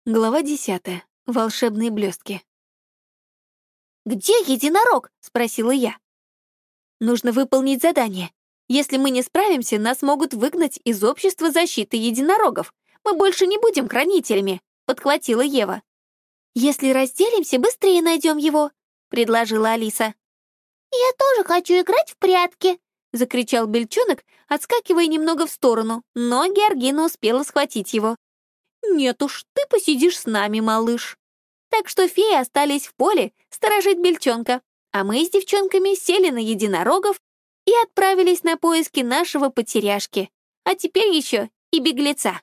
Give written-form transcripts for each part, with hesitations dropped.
Глава 10. Волшебные блестки. «Где единорог?» — спросила я. Нужно выполнить задание. Если мы не справимся, нас могут выгнать из общества защиты единорогов. Мы больше не будем хранителями», — подхватила Ева. «Если разделимся, быстрее найдем его», — предложила Алиса. «Я тоже хочу играть в прятки», — закричал Бельчонок, отскакивая немного в сторону, но Георгина успела схватить его. «Нет уж, ты посидишь с нами, малыш». Так что феи остались в поле сторожить Бельчонка, а мы с девчонками сели на единорогов и отправились на поиски нашего потеряшки, а теперь еще и беглеца.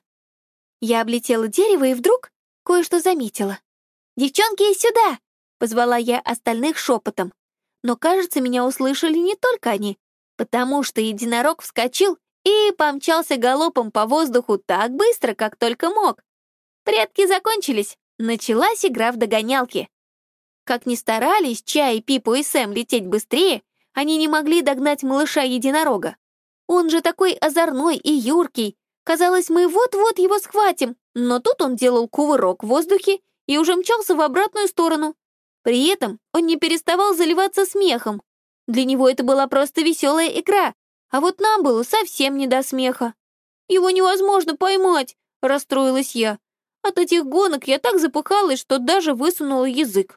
Я облетела дерево и вдруг кое-что заметила. «Девчонки, сюда!» — позвала я остальных шепотом. Но, кажется, меня услышали не только они, потому что единорог вскочил и помчался галопом по воздуху так быстро, как только мог. Прятки закончились, началась игра в догонялки. Как ни старались Чай, Пипу и Сэм лететь быстрее, они не могли догнать малыша-единорога. Он же такой озорной и юркий. Казалось, мы вот-вот его схватим, но тут он делал кувырок в воздухе и уже мчался в обратную сторону. При этом он не переставал заливаться смехом. Для него это была просто веселая игра, а вот нам было совсем не до смеха. «Его невозможно поймать», — расстроилась я. От этих гонок я так запыхалась, что даже высунула язык.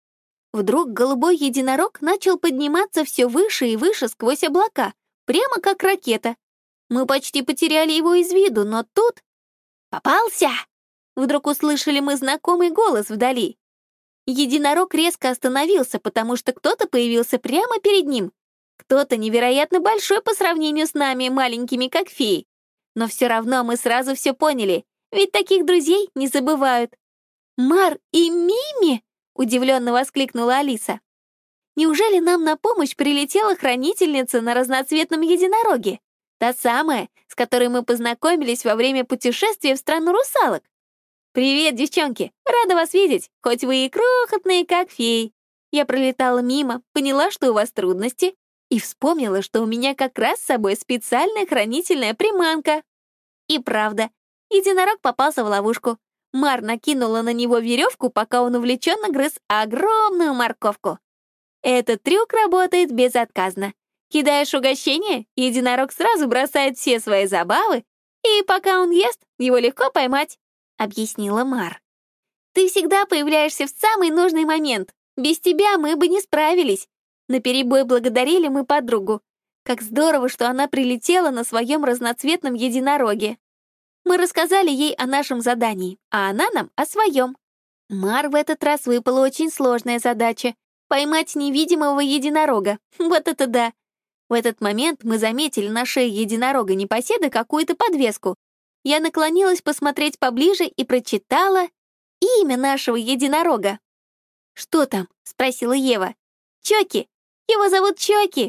Вдруг голубой единорог начал подниматься все выше и выше сквозь облака, прямо как ракета. Мы почти потеряли его из виду, но тут... «Попался!» Вдруг услышали мы знакомый голос вдали. Единорог резко остановился, потому что кто-то появился прямо перед ним. Кто-то невероятно большой по сравнению с нами, маленькими как феи. Но все равно мы сразу все поняли. Ведь таких друзей не забывают. «Мар и Мими!» — удивленно воскликнула Алиса. «Неужели нам на помощь прилетела хранительница на разноцветном единороге? Та самая, с которой мы познакомились во время путешествия в страну русалок? Привет, девчонки! Рада вас видеть, хоть вы и крохотные, как феи. Я пролетала мимо, поняла, что у вас трудности, и вспомнила, что у меня как раз с собой специальная хранительная приманка». И правда, единорог попался в ловушку. Мар накинула на него веревку, пока он увлеченно грыз огромную морковку. Этот трюк работает безотказно. Кидаешь угощение, единорог сразу бросает все свои забавы, и пока он ест, его легко поймать, — объяснила Мар. «Ты всегда появляешься в самый нужный момент. Без тебя мы бы не справились». Наперебой благодарили мы подругу. Как здорово, что она прилетела на своем разноцветном единороге. Мы рассказали ей о нашем задании, а она нам о своем. Мар в этот раз выпала очень сложная задача — поймать невидимого единорога. Вот это да! В этот момент мы заметили на шее единорога-непоседы какую-то подвеску. Я наклонилась посмотреть поближе и прочитала имя нашего единорога. «Что там?» — спросила Ева. «Чоки! Его зовут Чоки!»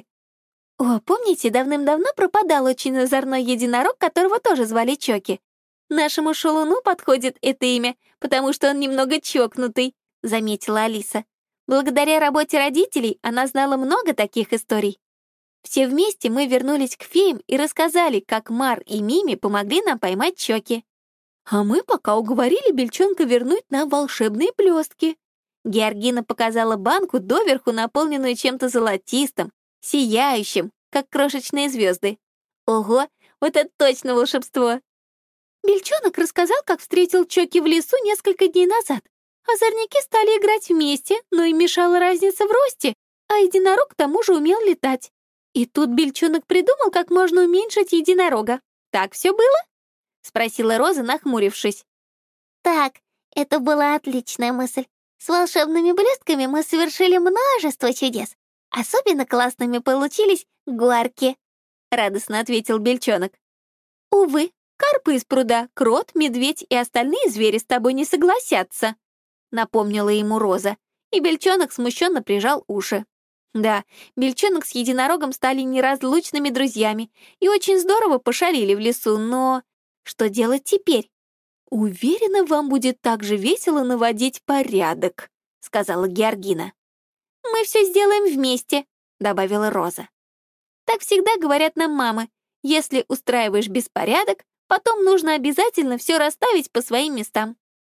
О, помните, давным-давно пропадал очень озорной единорог, которого тоже звали Чоки? «Нашему шалуну подходит это имя, потому что он немного чокнутый», — заметила Алиса. Благодаря работе родителей она знала много таких историй. Все вместе мы вернулись к феям и рассказали, как Мар и Мими помогли нам поймать Чоки. А мы пока уговорили Бельчонка вернуть нам волшебные блестки. Георгина показала банку, доверху наполненную чем-то золотистым, сияющим, как крошечные звезды. Ого, вот это точно волшебство! Бельчонок рассказал, как встретил Чоки в лесу несколько дней назад. Озорники стали играть вместе, но им мешала разница в росте, а единорог к тому же умел летать. И тут Бельчонок придумал, как можно уменьшить единорога. Так все было? Спросила Роза, нахмурившись. «Так, это была отличная мысль. С волшебными блестками мы совершили множество чудес. Особенно классными получились горки», — радостно ответил Бельчонок. «Увы, карпы из пруда, крот, медведь и остальные звери с тобой не согласятся», — напомнила ему Роза, и Бельчонок смущенно прижал уши. Да, Бельчонок с единорогом стали неразлучными друзьями и очень здорово пошалили в лесу, но что делать теперь? «Уверена, вам будет так же весело наводить порядок», — сказала Георгина. «Мы все сделаем вместе», — добавила Роза. «Так всегда говорят нам мамы. Если устраиваешь беспорядок, потом нужно обязательно все расставить по своим местам.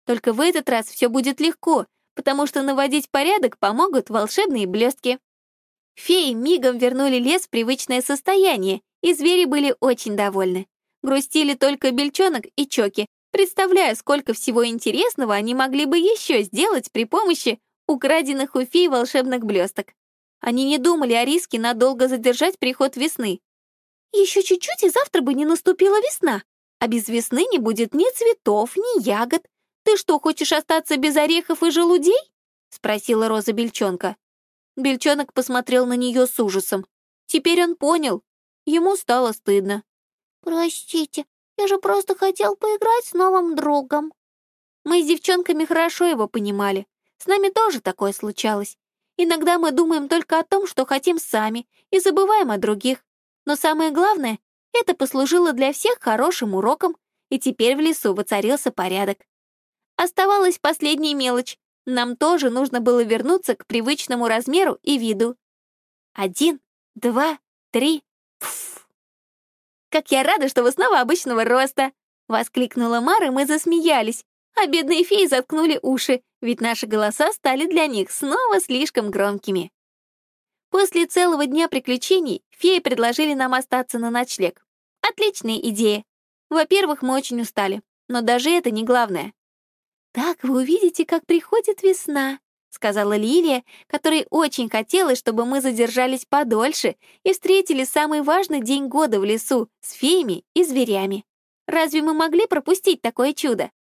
Только в этот раз все будет легко, потому что наводить порядок помогут волшебные блестки. Феи мигом вернули лес в привычное состояние, и звери были очень довольны. Грустили только Бельчонок и Чоки, представляя, сколько всего интересного они могли бы еще сделать при помощи украденных у фей волшебных блесток. Они не думали о риске надолго задержать приход весны. Еще чуть-чуть, и завтра бы не наступила весна, а без весны не будет ни цветов, ни ягод. Ты что, хочешь остаться без орехов и желудей? Спросила Роза Бельчонка. Бельчонок посмотрел на нее с ужасом. Теперь он понял. Ему стало стыдно. «Простите, я же просто хотел поиграть с новым другом». Мы с девчонками хорошо его понимали. С нами тоже такое случалось. Иногда мы думаем только о том, что хотим сами, и забываем о других. Но самое главное, это послужило для всех хорошим уроком, и теперь в лесу воцарился порядок. Оставалась последняя мелочь. Нам тоже нужно было вернуться к привычному размеру и виду. 1, 2, 3, пф. «Как я рада, что вы снова обычного роста!» — воскликнула Мара, и мы засмеялись, а бедные феи заткнули уши, ведь наши голоса стали для них снова слишком громкими. После целого дня приключений феи предложили нам остаться на ночлег. Отличная идея. Во-первых, мы очень устали, но даже это не главное. «Так вы увидите, как приходит весна», — сказала Лилия, которой очень хотелось, чтобы мы задержались подольше и встретили самый важный день года в лесу с феями и зверями. Разве мы могли пропустить такое чудо?